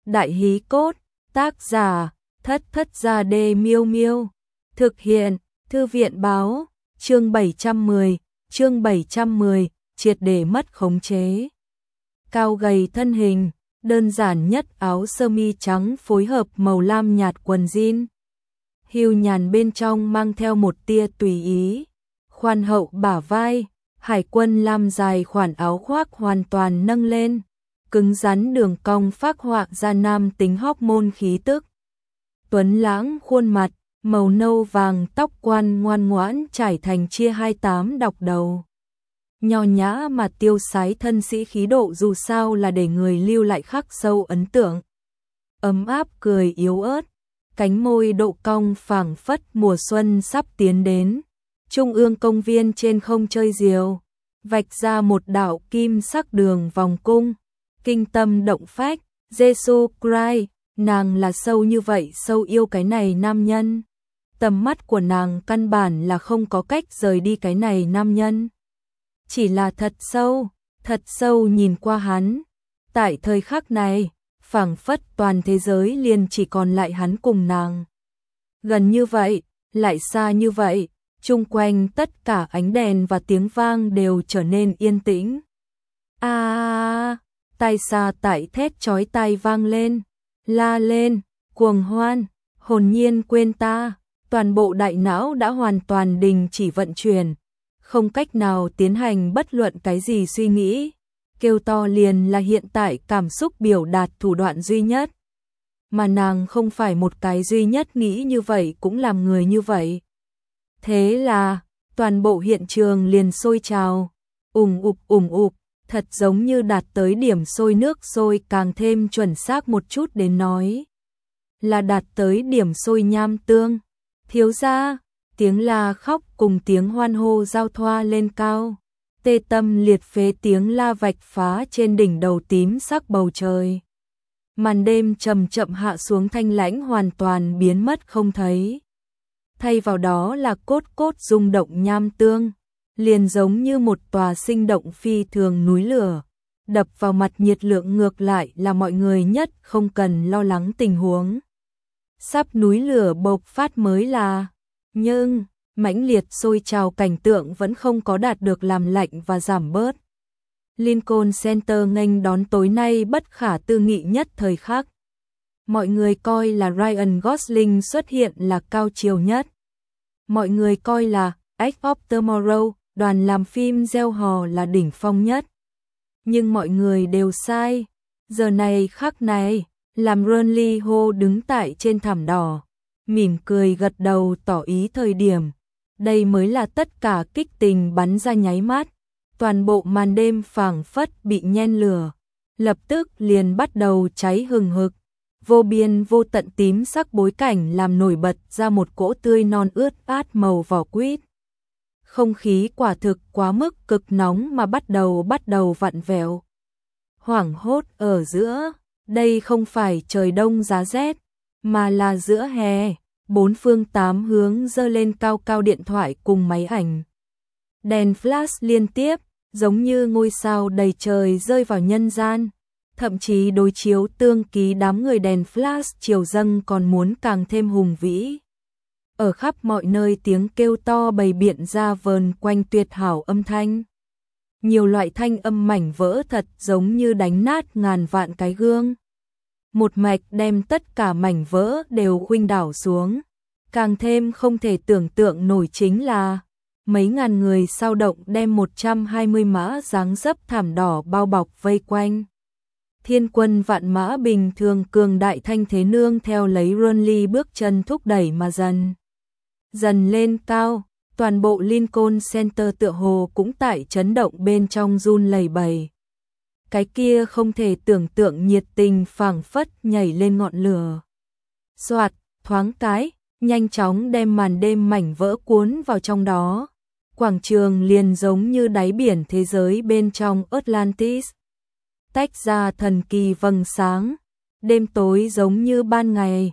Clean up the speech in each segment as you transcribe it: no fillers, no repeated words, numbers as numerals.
Đại hí cốt, tác giả, Thất Thất Gia Đê Miêu Miêu. Thực hiện, Thư viện báo, chương 710, triệt để mất khống chế. Cao gầy thân hình, đơn giản nhất áo sơ mi trắng phối hợp màu lam nhạt quần jean. Hưu nhàn bên trong mang theo một tia tùy ý. Khoan hậu bả vai, hải quân lam dài khoản áo khoác hoàn toàn nâng lên. Cứng rắn đường cong phác họa ra nam tính hormone khí tức. Tuấn lãng khuôn mặt, màu nâu vàng tóc quan ngoan ngoãn trải thành chia 28 đọc đầu. Nho nhã mà tiêu sái thân sĩ khí độ dù sao là để người lưu lại khắc sâu ấn tượng. Ấm áp cười yếu ớt, cánh môi độ cong phảng phất mùa xuân sắp tiến đến. Trung ương công viên trên không chơi diều, vạch ra một đạo kim sắc đường vòng cung. Kinh tâm động phách, Jesus Christ, nàng là sâu như vậy, sâu yêu cái này nam nhân. Tầm mắt của nàng căn bản là không có cách rời đi cái này nam nhân. Chỉ là thật sâu nhìn qua hắn. Tại thời khắc này, phảng phất toàn thế giới liền chỉ còn lại hắn cùng nàng. Gần như vậy, lại xa như vậy, chung quanh tất cả ánh đèn và tiếng vang đều trở nên yên tĩnh. Tai xa tại thét chói tai vang lên, la lên, cuồng hoan, hồn nhiên quên ta, toàn bộ đại não đã hoàn toàn đình chỉ vận chuyển, không cách nào tiến hành bất luận cái gì suy nghĩ, kêu to liền là hiện tại cảm xúc biểu đạt thủ đoạn duy nhất. Mà nàng không phải một cái duy nhất nghĩ như vậy cũng làm người như vậy. Thế là, toàn bộ hiện trường liền sôi trào, ùm ụp, thật giống như đạt tới điểm sôi nước sôi, càng thêm chuẩn xác một chút đến nói là đạt tới điểm sôi nham tương. Thiếu gia, tiếng la khóc cùng tiếng hoan hô giao thoa lên cao, tê tâm liệt phế tiếng la vạch phá trên đỉnh đầu tím sắc bầu trời. Màn đêm chậm chậm hạ xuống, thanh lãnh hoàn toàn biến mất không thấy. Thay vào đó là cốt rung động nham tương, liền giống như một tòa sinh động phi thường núi lửa, đập vào mặt nhiệt lượng ngược lại là mọi người nhất không cần lo lắng tình huống. Sắp núi lửa bộc phát mới là, nhưng mãnh liệt sôi trào cảnh tượng vẫn không có đạt được làm lạnh và giảm bớt. Lincoln Center nghênh đón tối nay bất khả tư nghị nhất thời khắc. Mọi người coi là Ryan Gosling xuất hiện là cao chiều nhất. Mọi người coi là Edge of Tomorrow, đoàn làm phim gieo hò là đỉnh phong nhất. Nhưng mọi người đều sai. Giờ này khắc này, làm Ron Lee Ho đứng tại trên thảm đỏ, mỉm cười gật đầu tỏ ý thời điểm. Đây mới là tất cả kích tình bắn ra nháy mắt. Toàn bộ màn đêm phảng phất bị nhen lửa, lập tức liền bắt đầu cháy hừng hực. Vô biên vô tận tím sắc bối cảnh làm nổi bật ra một cỗ tươi non ướt át màu vỏ quýt. Không khí quả thực quá mức cực nóng mà bắt đầu vặn vẹo. Hoảng hốt ở giữa, đây không phải trời đông giá rét, mà là giữa hè, bốn phương tám hướng giơ lên cao cao điện thoại cùng máy ảnh. Đèn flash liên tiếp, giống như ngôi sao đầy trời rơi vào nhân gian. Thậm chí đối chiếu tương ký đám người đèn flash chiều dâng còn muốn càng thêm hùng vĩ. Ở khắp mọi nơi tiếng kêu to bày biện ra vờn quanh tuyệt hảo âm thanh. Nhiều loại thanh âm mảnh vỡ thật giống như đánh nát ngàn vạn cái gương. Một mạch đem tất cả mảnh vỡ đều khuynh đảo xuống. Càng thêm không thể tưởng tượng nổi chính là mấy ngàn người sao động đem 120 mã dáng dấp thảm đỏ bao bọc vây quanh. Thiên quân vạn mã bình thường cường đại thanh thế nương theo lấy Ron Lee bước chân thúc đẩy mà dần lên cao. Toàn bộ Lincoln Center tựa hồ cũng tại chấn động bên trong run lẩy bẩy. Cái kia không thể tưởng tượng nhiệt tình phảng phất nhảy lên ngọn lửa. Soạt, thoáng cái, nhanh chóng đem màn đêm mảnh vỡ cuốn vào trong đó. Quảng trường liền giống như đáy biển thế giới bên trong Atlantis. Tách ra thần kỳ vầng sáng, đêm tối giống như ban ngày.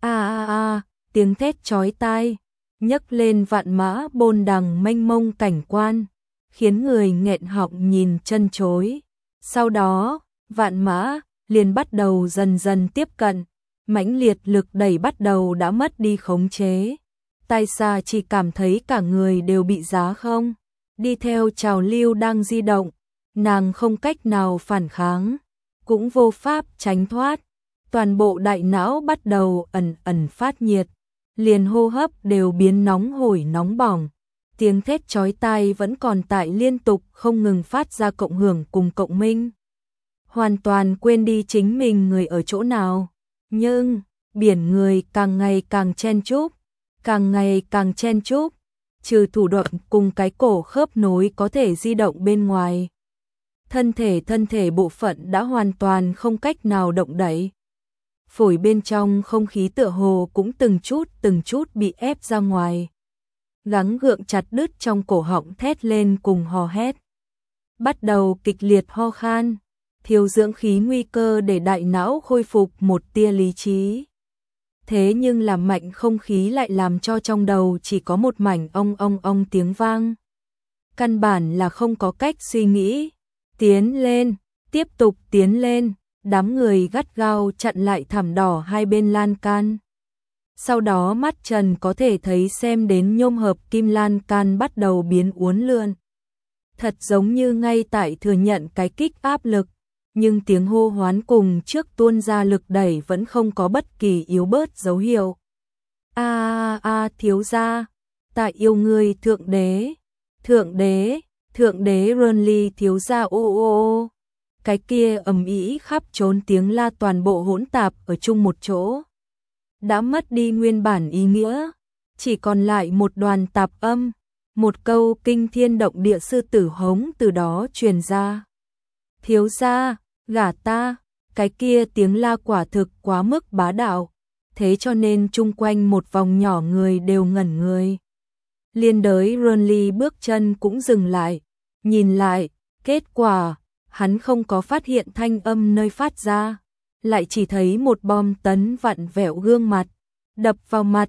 Tiếng thét chói tai, nhấc lên vạn mã bôn đằng mênh mông cảnh quan, khiến người nghẹn họng nhìn chân chối. Sau đó, vạn mã liền bắt đầu dần dần tiếp cận, mãnh liệt lực đẩy bắt đầu đã mất đi khống chế. Tai Sa chỉ cảm thấy cả người đều bị giá không, đi theo trào lưu đang di động, nàng không cách nào phản kháng, cũng vô pháp tránh thoát. Toàn bộ đại não bắt đầu ẩn ẩn phát nhiệt, liền hô hấp đều biến nóng hổi nóng bỏng. Tiếng thét chói tai vẫn còn tại liên tục không ngừng phát ra cộng hưởng cùng cộng minh. Hoàn toàn quên đi chính mình người ở chỗ nào. Nhưng, biển người càng ngày càng chen chúc, càng ngày càng chen chúc, trừ thủ đoạn cùng cái cổ khớp nối có thể di động bên ngoài. Thân thể bộ phận đã hoàn toàn không cách nào động đậy. Phổi bên trong không khí tựa hồ cũng từng chút bị ép ra ngoài. Gắng gượng chặt đứt trong cổ họng thét lên cùng hò hét. Bắt đầu kịch liệt ho khan, thiếu dưỡng khí nguy cơ để đại não khôi phục một tia lý trí. Thế nhưng làm mạnh không khí lại làm cho trong đầu chỉ có một mảnh ong tiếng vang. Căn bản là không có cách suy nghĩ. Tiến lên, tiếp tục tiến lên, đám người gắt gao chặn lại thảm đỏ hai bên lan can. Sau đó mắt Trần có thể thấy xem đến nhôm hợp kim lan can bắt đầu biến uốn lượn. Thật giống như ngay tại thừa nhận cái kích áp lực, nhưng tiếng hô hoán cùng trước tuôn ra lực đẩy vẫn không có bất kỳ yếu bớt dấu hiệu. Thiếu gia, ta yêu ngươi thượng đế, thượng đế Renly thiếu gia ô. Cái kia ầm ĩ khắp trốn tiếng la toàn bộ hỗn tạp ở chung một chỗ. Đã mất đi nguyên bản ý nghĩa, chỉ còn lại một đoàn tạp âm, một câu kinh thiên động địa sư tử hống từ đó truyền ra. Thiếu gia, gả ta, cái kia tiếng la quả thực quá mức bá đạo, thế cho nên chung quanh một vòng nhỏ người đều ngẩn người. Liên đới Renly bước chân cũng dừng lại, nhìn lại, kết quả, hắn không có phát hiện thanh âm nơi phát ra, lại chỉ thấy một bom tấn vặn vẹo gương mặt, đập vào mặt,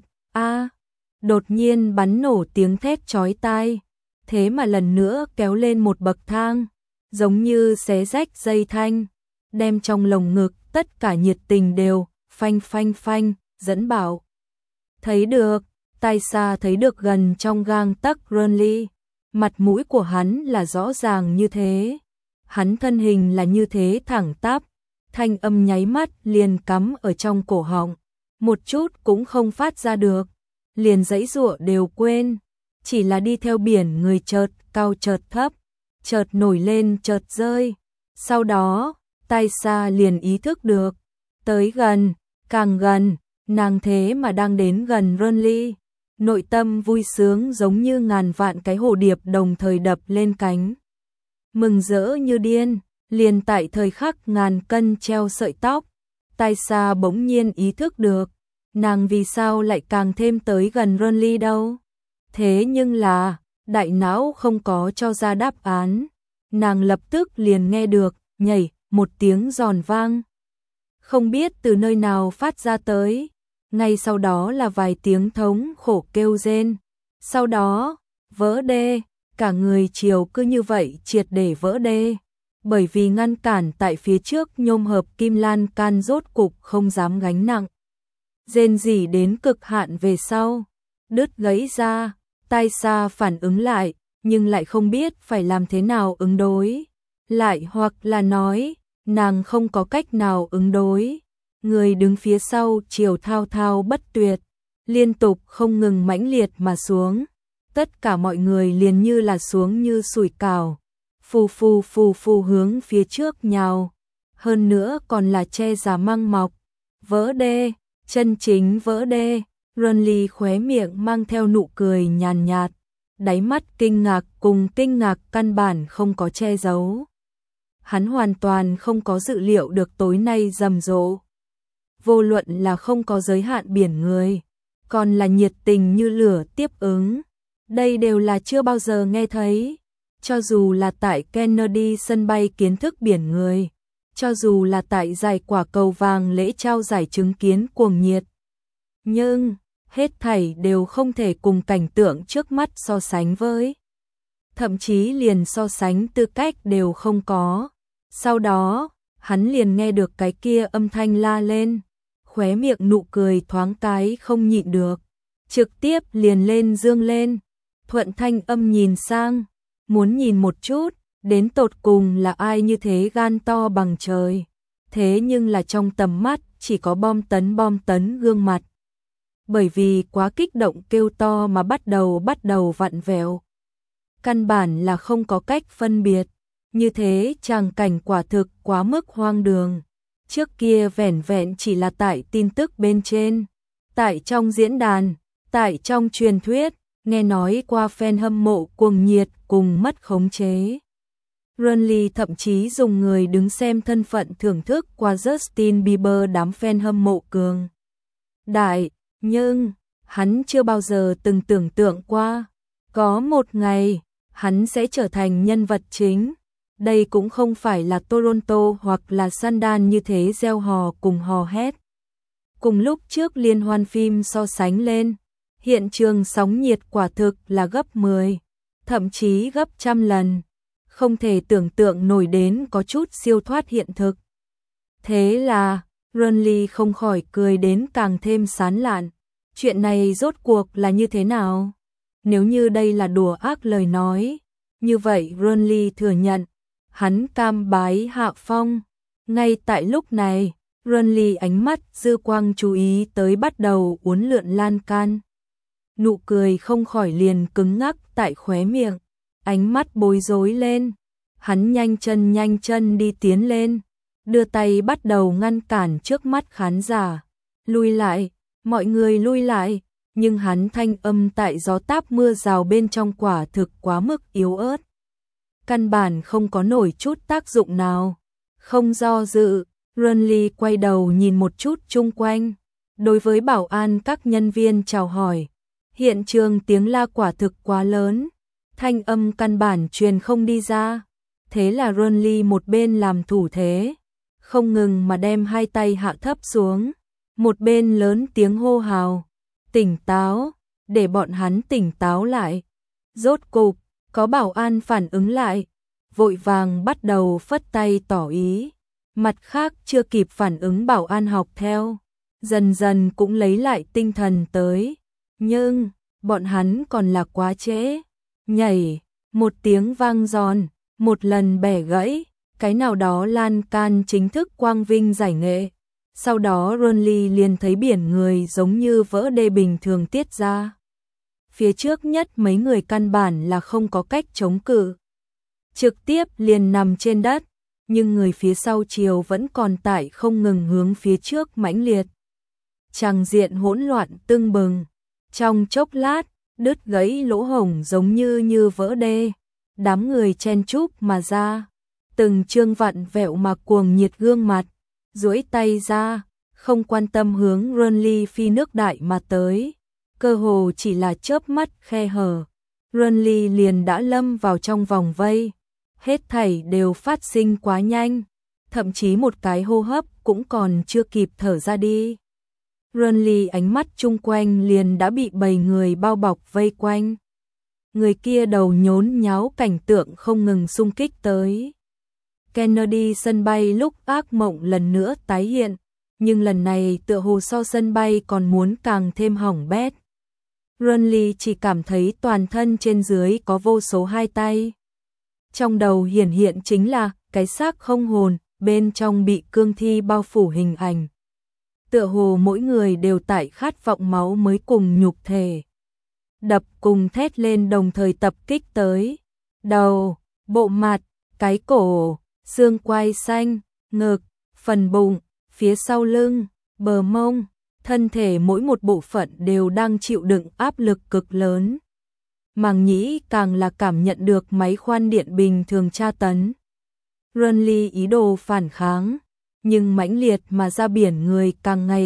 đột nhiên bắn nổ tiếng thét chói tai, thế mà lần nữa kéo lên một bậc thang, giống như xé rách dây thanh, đem trong lồng ngực tất cả nhiệt tình đều, phanh, dẫn bảo. Thấy được, Tai Sa thấy được gần trong gang tấc Renly, mặt mũi của hắn là rõ ràng như thế, hắn thân hình là như thế thẳng tắp, thanh âm nháy mắt liền cắm ở trong cổ họng, một chút cũng không phát ra được, liền giãy giụa đều quên, chỉ là đi theo biển người chợt cao chợt thấp, chợt nổi lên chợt rơi. Sau đó, Tai Sa liền ý thức được, tới gần, càng gần, nàng thế mà đang đến gần Renly, nội tâm vui sướng giống như ngàn vạn cái hồ điệp đồng thời đập lên cánh. Mừng rỡ như điên, liền tại thời khắc ngàn cân treo sợi tóc, Tai Sa bỗng nhiên ý thức được, nàng vì sao lại càng thêm tới gần Renly đâu. Thế nhưng là, đại não không có cho ra đáp án, nàng lập tức liền nghe được, nhảy, một tiếng giòn vang. Không biết từ nơi nào phát ra tới, ngay sau đó là vài tiếng thống khổ kêu rên, sau đó, vỡ đê, cả người chiều cứ như vậy triệt để vỡ đê, bởi vì ngăn cản tại phía trước nhôm hợp kim lan can rốt cục không dám gánh nặng. Rên rỉ đến cực hạn về sau, đứt gãy ra, Tai Sa phản ứng lại, nhưng lại không biết phải làm thế nào ứng đối, lại hoặc là nói, nàng không có cách nào ứng đối. Người đứng phía sau chiều thao thao bất tuyệt, liên tục không ngừng mãnh liệt mà xuống, tất cả mọi người liền như là xuống như sủi cảo, phù hướng phía trước nhào, hơn nữa còn là che giả măng mọc, vỡ đê, chân chính vỡ đê. Renly khóe miệng mang theo nụ cười nhàn nhạt, đáy mắt kinh ngạc cùng kinh ngạc căn bản không có che giấu. Hắn hoàn toàn không có dự liệu được tối nay rầm rộ. Vô luận là không có giới hạn biển người, còn là nhiệt tình như lửa tiếp ứng. Đây đều là chưa bao giờ nghe thấy. Cho dù là tại Kennedy sân bay kiến thức biển người, cho dù là tại giải quả cầu vàng lễ trao giải chứng kiến cuồng nhiệt. Nhưng, hết thảy đều không thể cùng cảnh tượng trước mắt so sánh với. Thậm chí liền so sánh tư cách đều không có. Sau đó, hắn liền nghe được cái kia âm thanh la lên, khóe miệng nụ cười thoáng cái không nhịn được, trực tiếp liền lên dương lên. Thuận Thanh Âm nhìn sang, muốn nhìn một chút, đến tột cùng là ai như thế gan to bằng trời. Thế nhưng là trong tầm mắt chỉ có bom tấn gương mặt. Bởi vì quá kích động kêu to mà bắt đầu vặn vẹo. Căn bản là không có cách phân biệt, như thế tràng cảnh quả thực quá mức hoang đường. Trước kia vẻn vẹn chỉ là tại tin tức bên trên, tại trong diễn đàn, tại trong truyền thuyết, nghe nói qua fan hâm mộ cuồng nhiệt cùng mất khống chế. Runley thậm chí dùng người đứng xem thân phận thưởng thức qua Justin Bieber đám fan hâm mộ cường đại, nhưng hắn chưa bao giờ từng tưởng tượng qua có một ngày hắn sẽ trở thành nhân vật chính. Đây cũng không phải là Toronto hoặc là Sundance như thế gieo hò cùng hò hét. Cùng lúc trước liên hoan phim so sánh lên, hiện trường sóng nhiệt quả thực là gấp 10, thậm chí gấp trăm lần. Không thể tưởng tượng nổi đến có chút siêu thoát hiện thực. Thế là, Runley không khỏi cười đến càng thêm sán lạn. Chuyện này rốt cuộc là như thế nào? Nếu như đây là đùa ác lời nói, như vậy Runley thừa nhận, hắn cam bái hạ phong. Ngay tại lúc này, Runley ánh mắt dư quang chú ý tới bắt đầu uốn lượn lan can. Nụ cười không khỏi liền cứng ngắc tại khóe miệng, ánh mắt bối rối lên. Hắn nhanh chân đi tiến lên, đưa tay bắt đầu ngăn cản trước mắt khán giả. Lui lại, mọi người lui lại, nhưng hắn thanh âm tại gió táp mưa rào bên trong quả thực quá mức yếu ớt. Căn bản không có nổi chút tác dụng nào. Không do dự, Runley quay đầu nhìn một chút chung quanh. Đối với bảo an các nhân viên chào hỏi. Hiện trường tiếng la quả thực quá lớn, thanh âm căn bản truyền không đi ra. Thế là Runley một bên làm thủ thế, không ngừng mà đem hai tay hạ thấp xuống, một bên lớn tiếng hô hào, tỉnh táo, để bọn hắn tỉnh táo lại. Rốt cục, có bảo an phản ứng lại, vội vàng bắt đầu phất tay tỏ ý. Mặt khác chưa kịp phản ứng bảo an học theo, dần dần cũng lấy lại tinh thần tới. Nhưng, bọn hắn còn là quá trễ. Nhảy, một tiếng vang giòn, một lần bẻ gãy, cái nào đó lan can chính thức quang vinh giải nghệ. Sau đó Runley liền thấy biển người giống như vỡ đê bình thường tiết ra. Phía trước nhất mấy người căn bản là không có cách chống cự, trực tiếp liền nằm trên đất, nhưng người phía sau chiều vẫn còn tại không ngừng hướng phía trước mãnh liệt. Tràng diện hỗn loạn tưng bừng, trong chốc lát, đứt gãy lỗ hổng giống như vỡ đê. Đám người chen chúc mà ra, từng trương vặn vẹo mà cuồng nhiệt gương mặt, duỗi tay ra, không quan tâm hướng Runley phi nước đại mà tới. Cơ hồ chỉ là chớp mắt khe hở, Runley liền đã lâm vào trong vòng vây. Hết thảy đều phát sinh quá nhanh, thậm chí một cái hô hấp cũng còn chưa kịp thở ra đi. Runley ánh mắt chung quanh liền đã bị bầy người bao bọc vây quanh. Người kia đầu nhốn nháo cảnh tượng không ngừng xung kích tới. Kennedy sân bay lúc ác mộng lần nữa tái hiện, nhưng lần này tựa hồ so sân bay còn muốn càng thêm hỏng bét. Runley chỉ cảm thấy toàn thân trên dưới có vô số hai tay. Trong đầu hiển hiện chính là cái xác không hồn, bên trong bị cương thi bao phủ hình ảnh. Tựa hồ mỗi người đều tại khát vọng máu mới cùng nhục thể. Đập cùng thét lên đồng thời tập kích tới. Đầu, bộ mặt, cái cổ, xương quai xanh, ngực, phần bụng, phía sau lưng, bờ mông, thân thể mỗi một bộ phận đều đang chịu đựng áp lực cực lớn. Màng nhĩ càng là cảm nhận được máy khoan điện bình thường tra tấn. Runley ý đồ phản kháng, nhưng mãnh liệt mà ra biển người càng ngày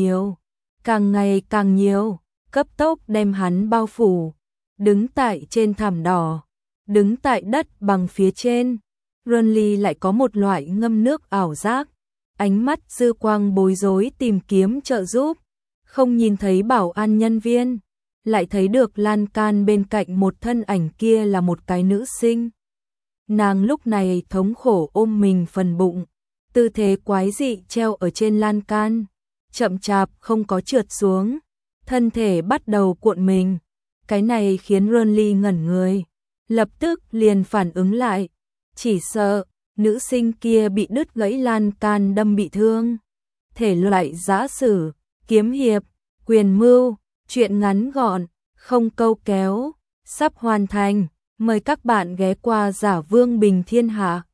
càng nhiều, cấp tốc đem hắn bao phủ. Đứng tại trên thảm đỏ, đứng tại đất bằng phía trên, Runley lại có một loại ngâm nước ảo giác, ánh mắt dư quang bối rối tìm kiếm trợ giúp, không nhìn thấy bảo an nhân viên, lại thấy được lan can bên cạnh một thân ảnh kia là một cái nữ sinh. Nàng lúc này thống khổ ôm mình phần bụng, tư thế quái dị treo ở trên lan can, chậm chạp không có trượt xuống, thân thể bắt đầu cuộn mình. Cái này khiến Ronly ngẩn người, lập tức liền phản ứng lại, chỉ sợ nữ sinh kia bị đứt gãy lan can đâm bị thương. Thể loại giã sử, kiếm hiệp, quyền mưu, truyện ngắn gọn, không câu kéo, sắp hoàn thành. Mời các bạn ghé qua Giả Vương Bình Thiên Hạ.